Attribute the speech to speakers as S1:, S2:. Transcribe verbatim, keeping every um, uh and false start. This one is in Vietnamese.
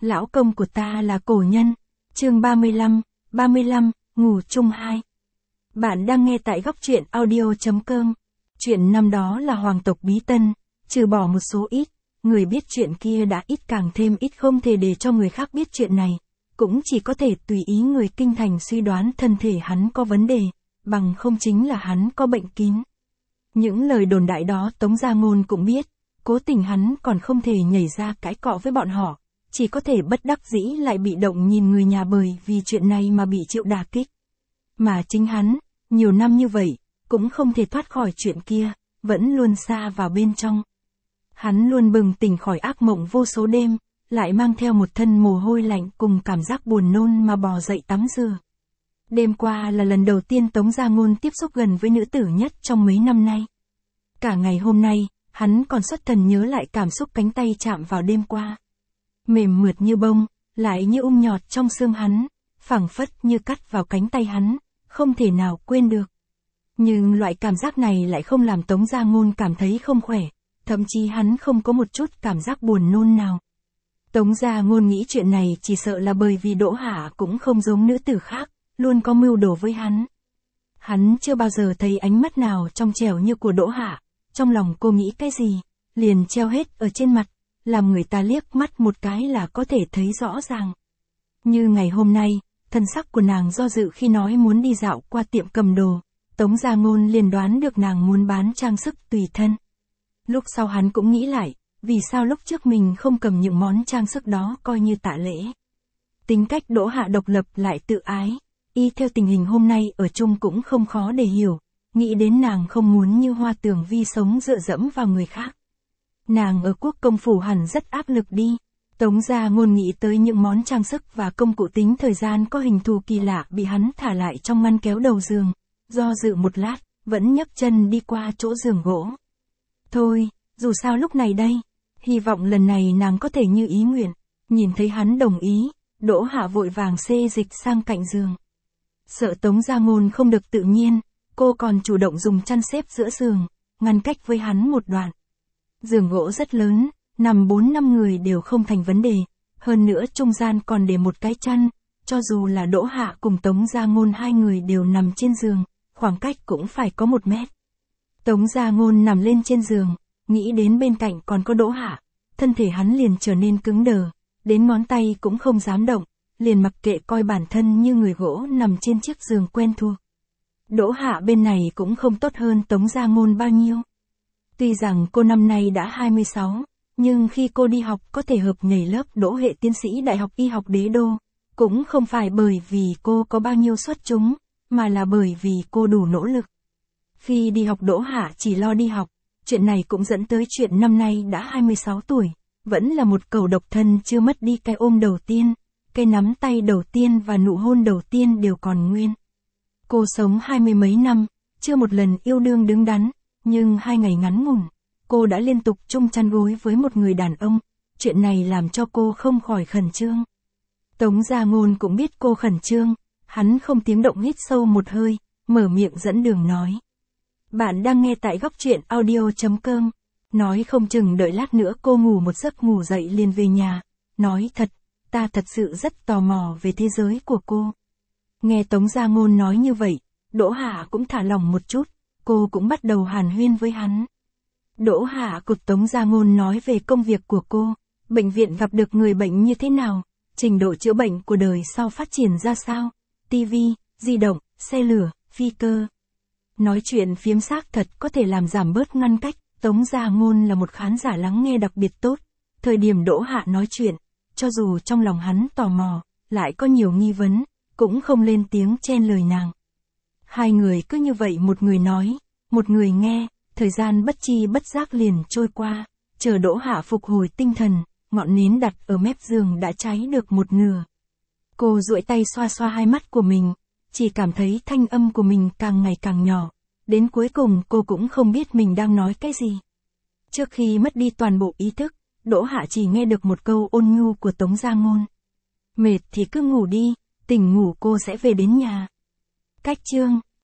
S1: lão công của ta là cổ nhân. Chương ba mươi lăm, ba mươi lăm, ngủ chung hai. Bạn đang nghe tại góc truyện audio.com. Chuyện năm đó là hoàng tộc Bí Tân, trừ bỏ một số ít, người biết chuyện kia đã ít càng thêm ít, không thể để cho người khác biết chuyện này, cũng chỉ có thể tùy ý người kinh thành suy đoán thân thể hắn có vấn đề, bằng không chính là hắn có bệnh kín. Những lời đồn đại đó Tống Gia Ngôn cũng biết, cố tình hắn còn không thể nhảy ra cãi cọ với bọn họ, chỉ có thể bất đắc dĩ lại bị động nhìn người nhà bởi vì chuyện này mà bị chịu đả kích. Mà chính hắn, nhiều năm như vậy, cũng không thể thoát khỏi chuyện kia, vẫn luôn xa vào bên trong. Hắn luôn bừng tỉnh khỏi ác mộng vô số đêm, lại mang theo một thân mồ hôi lạnh cùng cảm giác buồn nôn mà bò dậy tắm rửa. Đêm qua là lần đầu tiên Tống Gia Ngôn tiếp xúc gần với nữ tử nhất trong mấy năm nay. Cả ngày hôm nay, hắn còn xuất thần nhớ lại cảm xúc cánh tay chạm vào đêm qua. Mềm mượt như bông, lại như ung nhọt trong xương hắn, phảng phất như cắt vào cánh tay hắn, không thể nào quên được. Nhưng loại cảm giác này lại không làm Tống Gia Ngôn cảm thấy không khỏe, thậm chí hắn không có một chút cảm giác buồn nôn nào. Tống Gia Ngôn nghĩ chuyện này chỉ sợ là bởi vì Đỗ Hạ cũng không giống nữ tử khác, luôn có mưu đồ với hắn. Hắn chưa bao giờ thấy ánh mắt nào trong trẻo như của Đỗ Hạ, trong lòng cô nghĩ cái gì, liền treo hết ở trên mặt, làm người ta liếc mắt một cái là có thể thấy rõ ràng. Như ngày hôm nay, thân sắc của nàng do dự khi nói muốn đi dạo qua tiệm cầm đồ, Tống Gia Ngôn liền đoán được nàng muốn bán trang sức tùy thân. Lúc sau hắn cũng nghĩ lại, vì sao lúc trước mình không cầm những món trang sức đó coi như tạ lễ. Tính cách Đỗ Hạ độc lập lại tự ái, y theo tình hình hôm nay ở chung cũng không khó để hiểu, nghĩ đến nàng không muốn như Hoa Tường Vi sống dựa dẫm vào người khác. Nàng ở quốc công phủ hẳn rất áp lực đi. Tống Gia Ngôn nghĩ tới những món trang sức và công cụ tính thời gian có hình thù kỳ lạ bị hắn thả lại trong ngăn kéo đầu giường, do dự một lát, vẫn nhấc chân đi qua chỗ giường gỗ. Thôi, dù sao lúc này đây, hy vọng lần này nàng có thể như ý nguyện. Nhìn thấy hắn đồng ý, Đỗ Hạ vội vàng xê dịch sang cạnh giường. Sợ Tống Gia Ngôn không được tự nhiên, cô còn chủ động dùng chăn xếp giữa giường, ngăn cách với hắn một đoạn. Giường gỗ rất lớn, nằm bốn năm người đều không thành vấn đề, hơn nữa trung gian còn để một cái chăn, cho dù là Đỗ Hạ cùng Tống Gia Ngôn hai người đều nằm trên giường, khoảng cách cũng phải có một mét. Tống Gia Ngôn nằm lên trên giường, nghĩ đến bên cạnh còn có Đỗ Hạ, thân thể hắn liền trở nên cứng đờ, đến ngón tay cũng không dám động, liền mặc kệ coi bản thân như người gỗ nằm trên chiếc giường quen thuộc. Đỗ Hạ bên này cũng không tốt hơn Tống Gia Ngôn bao nhiêu. Tuy rằng cô năm nay đã hai mươi sáu, nhưng khi cô đi học có thể hợp nhảy lớp đỗ hệ tiến sĩ Đại học Y học Đế Đô, cũng không phải bởi vì cô có bao nhiêu xuất chúng, mà là bởi vì cô đủ nỗ lực. Khi đi học Đỗ Hạ chỉ lo đi học, chuyện này cũng dẫn tới chuyện năm nay đã hai mươi sáu tuổi, vẫn là một cẩu độc thân chưa mất đi cái ôm đầu tiên, cái nắm tay đầu tiên và nụ hôn đầu tiên đều còn nguyên. Cô sống hai mươi mấy năm, chưa một lần yêu đương đứng đắn, nhưng hai ngày ngắn ngủn, cô đã liên tục chung chăn gối với một người đàn ông, chuyện này làm cho cô không khỏi khẩn trương. Tống Gia Ngôn cũng biết cô khẩn trương, hắn không tiếng động hít sâu một hơi, mở miệng dẫn đường nói. Bạn đang nghe tại góc truyện audio.com, nói không chừng đợi lát nữa cô ngủ một giấc ngủ dậy liền về nhà, nói thật, ta thật sự rất tò mò về thế giới của cô. Nghe Tống Gia Ngôn nói như vậy, Đỗ Hạ cũng thả lòng một chút, cô cũng bắt đầu hàn huyên với hắn. Đỗ Hạ cụt Tống Gia Ngôn nói về công việc của cô, bệnh viện gặp được người bệnh như thế nào, trình độ chữa bệnh của đời sau phát triển ra sao, tivi, di động, xe lửa, phi cơ. Nói chuyện phiếm xác thật có thể làm giảm bớt ngăn cách, Tống Gia Ngôn là một khán giả lắng nghe đặc biệt tốt. Thời điểm Đỗ Hạ nói chuyện, cho dù trong lòng hắn tò mò, lại có nhiều nghi vấn, cũng không lên tiếng chen lời nàng. Hai người cứ như vậy một người nói, một người nghe, thời gian bất chi bất giác liền trôi qua, chờ Đỗ Hạ phục hồi tinh thần, ngọn nến đặt ở mép giường đã cháy được một nửa. Cô duỗi tay xoa xoa hai mắt của mình, chỉ cảm thấy thanh âm của mình càng ngày càng nhỏ, đến cuối cùng cô cũng không biết mình đang nói cái gì. Trước khi mất đi toàn bộ ý thức, Đỗ Hạ chỉ nghe được một câu ôn nhu của Tống Gia Ngôn. Mệt thì cứ ngủ đi, tỉnh ngủ cô sẽ về đến nhà. Cách chương